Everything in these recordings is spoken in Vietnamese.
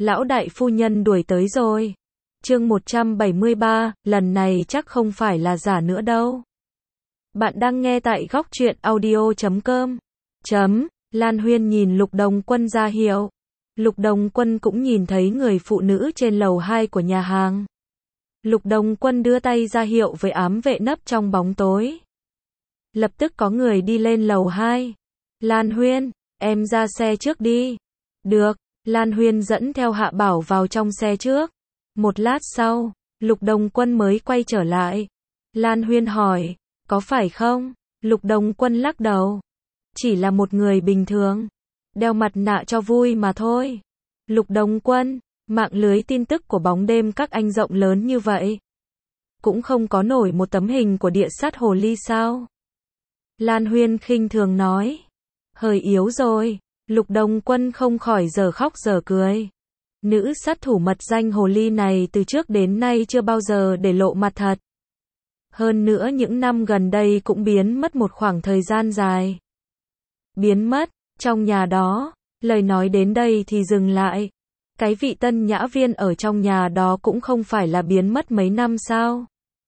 Lão đại phu nhân đuổi tới rồi. Chương 173, lần này chắc không phải là giả nữa đâu. Bạn đang nghe tại góc truyện audio.com. Lan Huyên nhìn Lục Đồng Quân ra hiệu. Lục Đồng Quân cũng nhìn thấy người phụ nữ trên lầu 2 của nhà hàng. Lục Đồng Quân đưa tay ra hiệu với ám vệ nấp trong bóng tối. Lập tức có người đi lên lầu 2. Lan Huyên, em ra xe trước đi. Được, Lan Huyên dẫn theo Hạ Bảo vào trong xe trước. Một lát sau, Lục Đồng Quân mới quay trở lại. Lan Huyên hỏi, có phải không? Lục Đồng Quân lắc đầu. Chỉ là một người bình thường. Đeo mặt nạ cho vui mà thôi. Lục Đồng Quân, mạng lưới tin tức của bóng đêm các anh rộng lớn như vậy. Cũng không có nổi một tấm hình của địa sát hồ ly sao? Lan Huyên khinh thường nói. Hơi yếu rồi. Lục Đồng Quân không khỏi giờ khóc giờ cười. Nữ sát thủ mật danh hồ ly này từ trước đến nay chưa bao giờ để lộ mặt thật. Hơn nữa những năm gần đây cũng biến mất một khoảng thời gian dài. Biến mất, trong nhà đó, lời nói đến đây thì dừng lại. Cái vị Tân Nhã Viên ở trong nhà đó cũng không phải là biến mất mấy năm sao?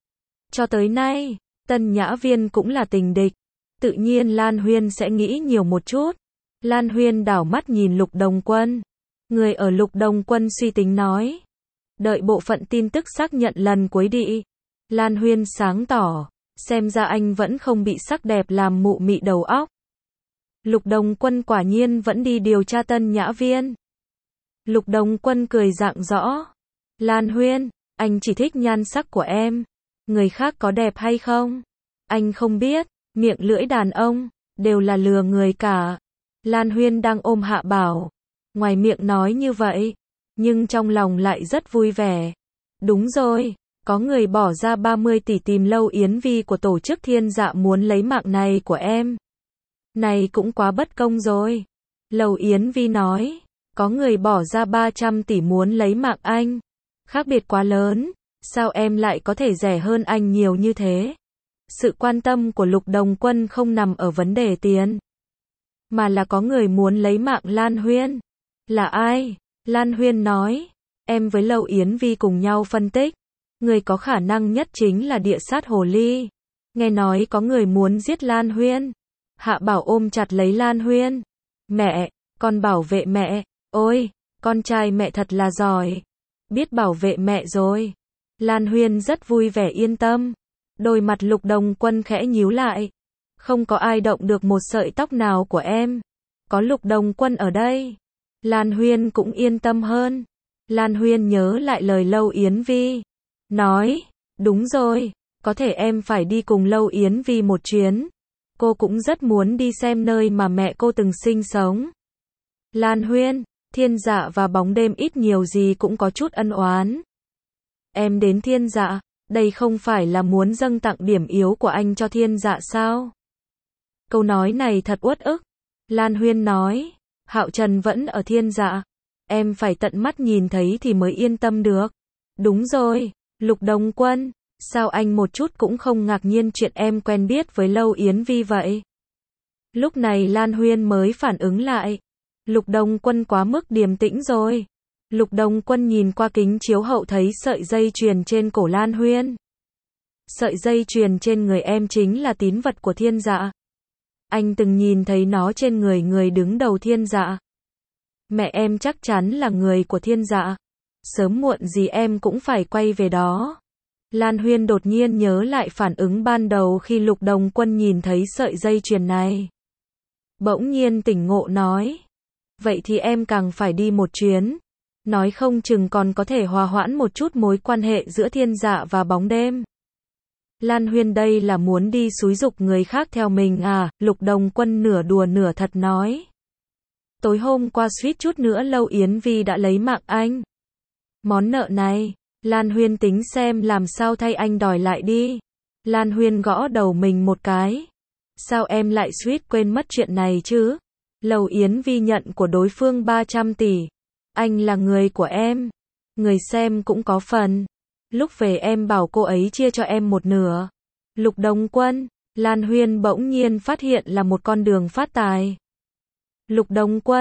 Cho tới nay, Tân Nhã Viên cũng là tình địch. Tự nhiên Lan Huyên sẽ nghĩ nhiều một chút. Lan Huyên đảo mắt nhìn Lục Đồng Quân. Người ở Lục Đồng Quân suy tính nói. Đợi bộ phận tin tức xác nhận lần cuối đi. Lan Huyên sáng tỏ. Xem ra anh vẫn không bị sắc đẹp làm mụ mị đầu óc. Lục Đồng Quân quả nhiên vẫn đi điều tra Tân Nhã Viên. Lục Đồng Quân cười rạng rõ. Lan Huyên, anh chỉ thích nhan sắc của em. Người khác có đẹp hay không? Anh không biết, miệng lưỡi đàn ông, đều là lừa người cả. Lan Huyên đang ôm Hạ Bảo. Ngoài miệng nói như vậy, nhưng trong lòng lại rất vui vẻ. Đúng rồi, có người bỏ ra 30 tỷ tìm Lâu Yến Vi của tổ chức Thiên Dạ muốn lấy mạng này của em. Này cũng quá bất công rồi. Lâu Yến Vi nói, có người bỏ ra 300 tỷ muốn lấy mạng anh. Khác biệt quá lớn, sao em lại có thể rẻ hơn anh nhiều như thế? Sự quan tâm của Lục Đồng Quân không nằm ở vấn đề tiền, mà là có người muốn lấy mạng Lan Huyên. Là ai? Lan Huyên nói, em với Lâu Yến Vi cùng nhau phân tích. Người có khả năng nhất chính là địa sát hồ ly. Nghe nói có người muốn giết Lan Huyên. Hạ Bảo ôm chặt lấy Lan Huyên. Mẹ, con bảo vệ mẹ. Ôi, con trai mẹ thật là giỏi. Biết bảo vệ mẹ rồi. Lan Huyên rất vui vẻ yên tâm. Đôi mặt Lục Đồng Quân khẽ nhíu lại. Không có ai động được một sợi tóc nào của em. Có Lục Đồng Quân ở đây. Lan Huyên cũng yên tâm hơn. Lan Huyên nhớ lại lời Lâu Yến Vi. Nói, đúng rồi, có thể em phải đi cùng Lâu Yến Vi một chuyến. Cô cũng rất muốn đi xem nơi mà mẹ cô từng sinh sống. Lan Huyên, Thiên Dạ và bóng đêm ít nhiều gì cũng có chút ân oán. Em đến Thiên Dạ, đây không phải là muốn dâng tặng điểm yếu của anh cho Thiên Dạ sao? Câu nói này thật uất ức. Lan Huyên nói, Hạo Trần vẫn ở Thiên Dạ. Em phải tận mắt nhìn thấy thì mới yên tâm được. Đúng rồi, Lục Đồng Quân, sao anh một chút cũng không ngạc nhiên chuyện em quen biết với Lâu Yến Vi vậy? Lúc này Lan Huyên mới phản ứng lại. Lục Đồng Quân quá mức điềm tĩnh rồi. Lục Đồng Quân nhìn qua kính chiếu hậu thấy sợi dây chuyền trên cổ Lan Huyên. Sợi dây chuyền trên người em chính là tín vật của Thiên Dạ. Anh từng nhìn thấy nó trên người người đứng đầu Thiên Dạ. Mẹ em chắc chắn là người của Thiên Dạ. Sớm muộn gì em cũng phải quay về đó. Lan Huyên đột nhiên nhớ lại phản ứng ban đầu khi Lục Đồng Quân nhìn thấy sợi dây chuyền này. Bỗng nhiên tỉnh ngộ nói. Vậy thì em càng phải đi một chuyến. Nói không chừng còn có thể hòa hoãn một chút mối quan hệ giữa Thiên Dạ và bóng đêm. Lan Huyên đây là muốn đi xúi giục người khác theo mình à? Lục Đồng Quân nửa đùa nửa thật nói. Tối hôm qua suýt chút nữa Lâu Yến Vi đã lấy mạng anh. Món nợ này, Lan Huyên tính xem làm sao thay anh đòi lại đi. Lan Huyên gõ đầu mình một cái. Sao em lại suýt quên mất chuyện này chứ? Lâu Yến Vi nhận của đối phương 300 tỷ. Anh là người của em. Người xem cũng có phần. Lúc về em bảo cô ấy chia cho em một nửa. Lục Đồng Quân, Lan Huyên bỗng nhiên phát hiện là một con đường phát tài. Lục Đồng Quân,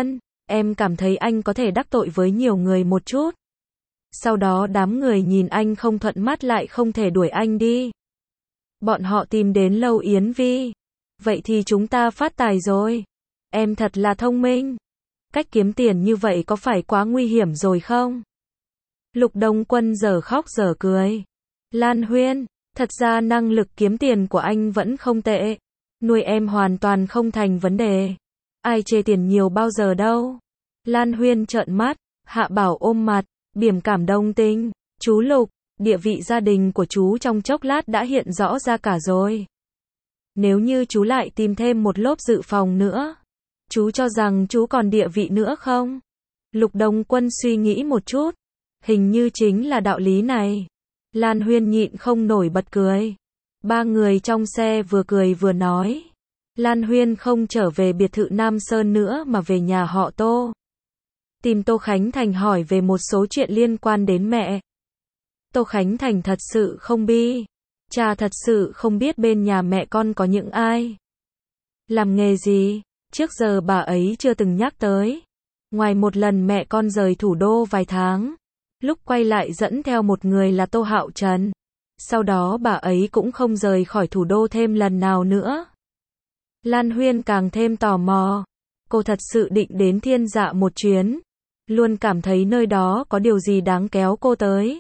Em cảm thấy anh có thể đắc tội với nhiều người một chút. Sau đó đám người nhìn anh không thuận mắt lại không thể đuổi anh đi. Bọn họ tìm đến Lâu Yến Vi. Vậy thì chúng ta phát tài rồi. Em thật là thông minh. Cách kiếm tiền như vậy có phải quá nguy hiểm rồi không? Lục Đông Quân giờ khóc giờ cười. Lan Huyên, thật ra năng lực kiếm tiền của anh vẫn không tệ. Nuôi em hoàn toàn không thành vấn đề. Ai chê tiền nhiều bao giờ đâu. Lan Huyên trợn mắt, Hạ Bảo ôm mặt, biểu cảm đồng tình. Chú Lục, địa vị gia đình của chú trong chốc lát đã hiện rõ ra cả rồi. Nếu như chú lại tìm thêm một lốp dự phòng nữa, chú cho rằng chú còn địa vị nữa không? Lục Đông Quân suy nghĩ một chút. Hình như chính là đạo lý này. Lan Huyên nhịn không nổi bật cười. Ba người trong xe vừa cười vừa nói. Lan Huyên không trở về biệt thự Nam Sơn nữa mà về nhà họ Tô. Tìm Tô Khánh Thành hỏi về một số chuyện liên quan đến mẹ. Tô Khánh Thành thật sự không bi. Cha thật sự không biết bên nhà mẹ con có những ai. Làm nghề gì, trước giờ bà ấy chưa từng nhắc tới. Ngoài một lần mẹ con rời thủ đô vài tháng. Lúc quay lại dẫn theo một người là Tô Hạo Trần. Sau đó bà ấy cũng không rời khỏi thủ đô thêm lần nào nữa. Lan Huyên càng thêm tò mò. Cô thật sự định đến Thiên Dạ một chuyến. Luôn cảm thấy nơi đó có điều gì đáng kéo cô tới.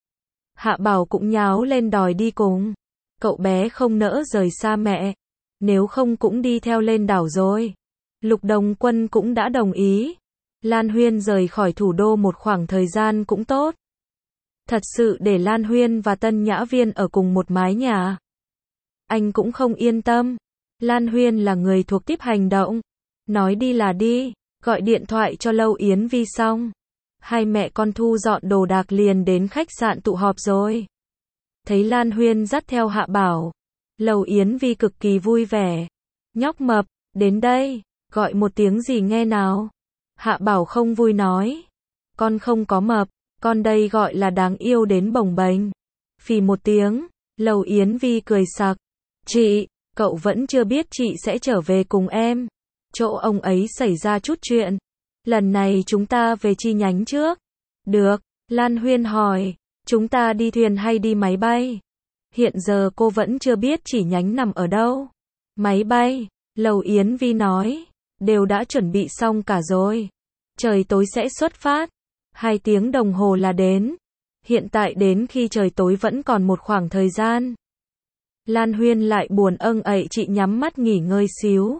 Hạ Bảo cũng nháo lên đòi đi cùng. Cậu bé không nỡ rời xa mẹ. Nếu không cũng đi theo lên đảo rồi. Lục Đồng Quân cũng đã đồng ý. Lan Huyên rời khỏi thủ đô một khoảng thời gian cũng tốt. Thật sự để Lan Huyên và Tân Nhã Viên ở cùng một mái nhà. Anh cũng không yên tâm. Lan Huyên là người thuộc tiếp hành động. Nói đi là đi, gọi điện thoại cho Lâu Yến Vi xong. Hai mẹ con thu dọn đồ đạc liền đến khách sạn tụ họp rồi. Thấy Lan Huyên dắt theo Hạ Bảo. Lâu Yến Vi cực kỳ vui vẻ. Nhóc mập, đến đây, gọi một tiếng gì nghe nào. Hạ Bảo không vui nói. Con không có mập, con đây gọi là đáng yêu đến bồng bềnh. Phì một tiếng, Lâu Yến Vi cười sặc. Chị, cậu vẫn chưa biết chị sẽ trở về cùng em. Chỗ ông ấy xảy ra chút chuyện. Lần này chúng ta về chi nhánh trước. Được, Lan Huyên hỏi. Chúng ta đi thuyền hay đi máy bay? Hiện giờ cô vẫn chưa biết chi nhánh nằm ở đâu. Máy bay, Lâu Yến Vi nói. Đều đã chuẩn bị xong cả rồi. Trời tối sẽ xuất phát. 2 tiếng đồng hồ là đến. Hiện tại đến khi trời tối vẫn còn một khoảng thời gian. Lan Huyên lại buồn ậy chị nhắm mắt nghỉ ngơi xíu.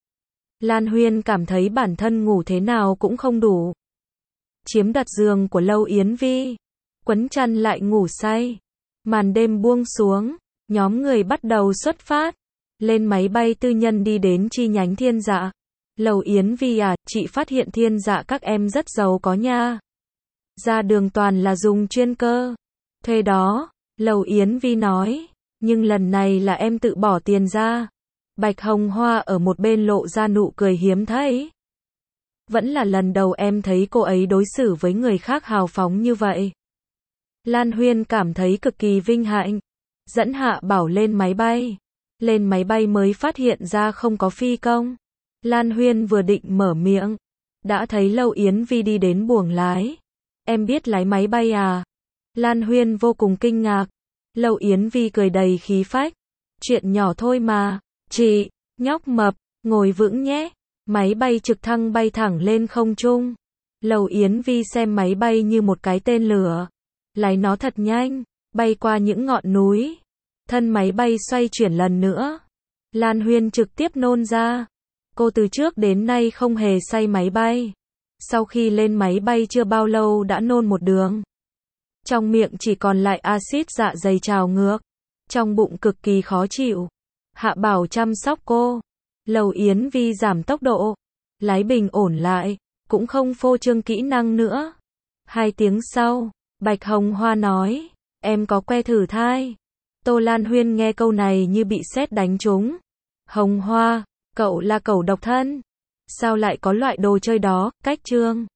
Lan Huyên cảm thấy bản thân ngủ thế nào cũng không đủ. Chiếm đặt giường của Lâu Yến Vi. Quấn chăn lại ngủ say. Màn đêm buông xuống. Nhóm người bắt đầu xuất phát. Lên máy bay tư nhân đi đến chi nhánh Thiên Dạ. Lâu Yến Vi à, chị phát hiện Thiên Dạ các em rất giàu có nha. Ra đường toàn là dùng chuyên cơ. Thuê đó, Lâu Yến Vi nói. Nhưng lần này là em tự bỏ tiền ra. Bạch Hồng Hoa ở một bên lộ ra nụ cười hiếm thấy. Vẫn là lần đầu em thấy cô ấy đối xử với người khác hào phóng như vậy. Lan Huyên cảm thấy cực kỳ vinh hạnh. Dẫn Hạ Bảo lên máy bay. Lên máy bay mới phát hiện ra không có phi công. Lan Huyên vừa định mở miệng. Đã thấy Lâu Yến Vi đi đến buồng lái. Em biết lái máy bay à? Lan Huyên vô cùng kinh ngạc. Lâu Yến Vi cười đầy khí phách. Chuyện nhỏ thôi mà. Chị, nhóc mập, ngồi vững nhé. Máy bay trực thăng bay thẳng lên không trung. Lâu Yến Vi xem máy bay như một cái tên lửa. Lái nó thật nhanh, bay qua những ngọn núi. Thân máy bay xoay chuyển lần nữa. Lan Huyên trực tiếp nôn ra. Cô từ trước đến nay không hề say máy bay. Sau khi lên máy bay chưa bao lâu đã nôn một đường. Trong miệng chỉ còn lại axit dạ dày trào ngược. Trong bụng cực kỳ khó chịu. Hạ Bảo chăm sóc cô. Lâu Yến Vi giảm tốc độ. Lái bình ổn lại. Cũng không phô trương kỹ năng nữa. 2 tiếng sau, Bạch Hồng Hoa nói. Em có que thử thai. Tô Lan Huyên nghe câu này như bị sét đánh trúng. Hồng Hoa, cậu là cẩu độc thân. Sao lại có loại đồ chơi đó, cách trương.